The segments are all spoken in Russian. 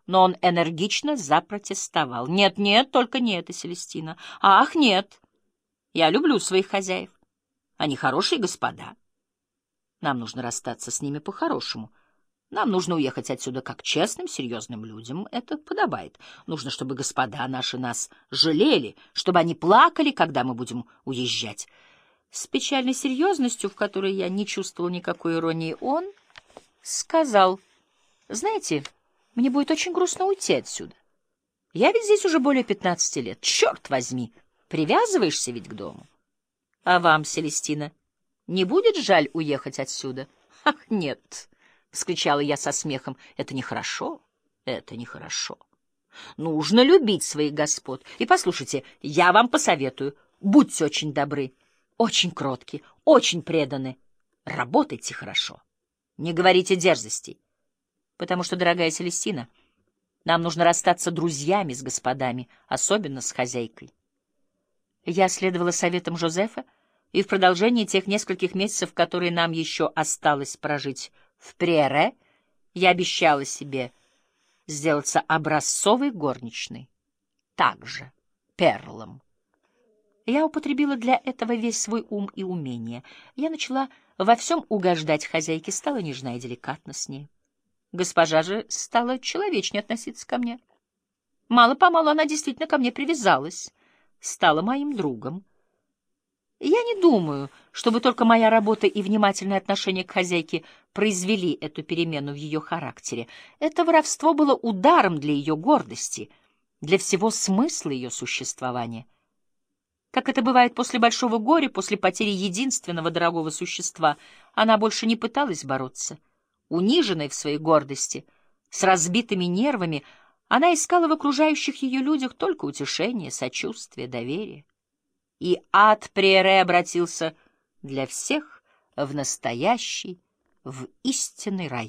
но он энергично запротестовал. «Нет, нет, только не это, Селестина. Ах, нет! Я люблю своих хозяев. Они хорошие господа. Нам нужно расстаться с ними по-хорошему. Нам нужно уехать отсюда как честным, серьезным людям. Это подобает. Нужно, чтобы господа наши нас жалели, чтобы они плакали, когда мы будем уезжать». С печальной серьезностью, в которой я не чувствовал никакой иронии, он сказал: «Знаете, мне будет очень грустно уйти отсюда. Я ведь здесь уже более 15 лет. Черт возьми, привязываешься ведь к дому. А вам, Селестина, не будет жаль уехать отсюда?» «Ах, нет!» — вскричала я со смехом. «Это нехорошо, это нехорошо. Нужно любить своих господ. И послушайте, я вам посоветую, будьте очень добры, очень кротки, очень преданы. Работайте хорошо. Не говорите дерзостей. Потому что, дорогая Селестина, нам нужно расстаться друзьями с господами, особенно с хозяйкой». Я следовала советам Жозефа, и в продолжении тех нескольких месяцев, которые нам еще осталось прожить в Приэре, я обещала себе сделаться образцовой горничной, также перлом. Я употребила для этого весь свой ум и умение. Я начала во всем угождать хозяйке, стала нежна и деликатна с ней. Госпожа же стала человечнее относиться ко мне. Мало-помалу она действительно ко мне привязалась, стала моим другом. Я не думаю, чтобы только моя работа и внимательное отношение к хозяйке произвели эту перемену в ее характере. Это воровство было ударом для ее гордости, для всего смысла ее существования. Как это бывает после большого горя, после потери единственного дорогого существа, она больше не пыталась бороться. Униженная в своей гордости, с разбитыми нервами, она искала в окружающих ее людях только утешение, сочувствие, доверие. И ад Приэре обратился для всех в настоящий, в истинный рай.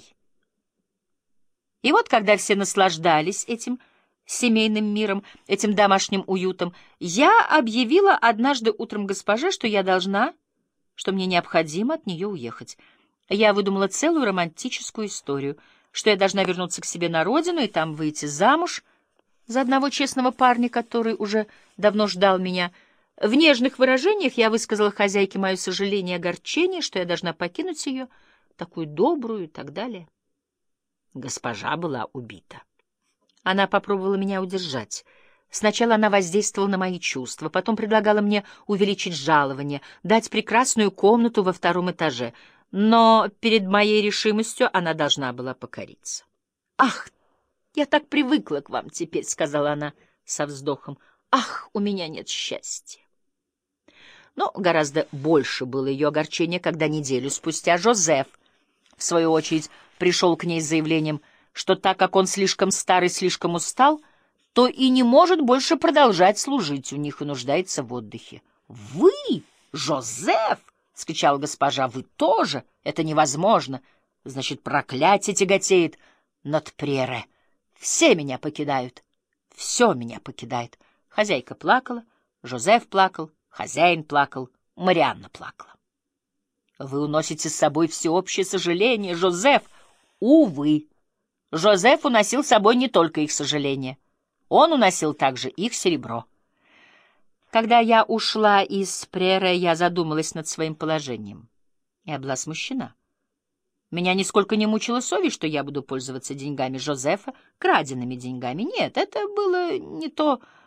И вот, когда все наслаждались этим семейным миром, этим домашним уютом, я объявила однажды утром госпоже, что я должна, что мне необходимо от нее уехать. Я выдумала целую романтическую историю, что я должна вернуться к себе на родину и там выйти замуж за одного честного парня, который уже давно ждал меня. В нежных выражениях я высказала хозяйке мое сожаление и огорчение, что я должна покинуть ее, такую добрую и так далее. Госпожа была убита. Она попробовала меня удержать. Сначала она воздействовала на мои чувства, потом предлагала мне увеличить жалование, дать прекрасную комнату во 2-м этаже, но перед моей решимостью она должна была покориться. «Ах, я так привыкла к вам теперь», — сказала она со вздохом. «Ах, у меня нет счастья». Но гораздо больше было ее огорчение, когда неделю спустя Жозеф, в свою очередь, пришел к ней с заявлением, что так как он слишком стар и слишком устал, то и не может больше продолжать служить у них и нуждается в отдыхе. «Вы, Жозеф!» — вскричала госпожа. «Вы тоже? Это невозможно! Значит, проклятие тяготеет над Приэре. Все меня покидают, все меня покидает». Хозяйка плакала, Жозеф плакал, хозяин плакал, Марианна плакала. «Вы уносите с собой всеобщее сожаление, Жозеф!» Увы, Жозеф уносил с собой не только их сожаление. Он уносил также их серебро. Когда я ушла из Приэре, я задумалась над своим положением. Я была смущена. Меня нисколько не мучила совесть, что я буду пользоваться деньгами Жозефа, краденными деньгами. Нет, это было не то,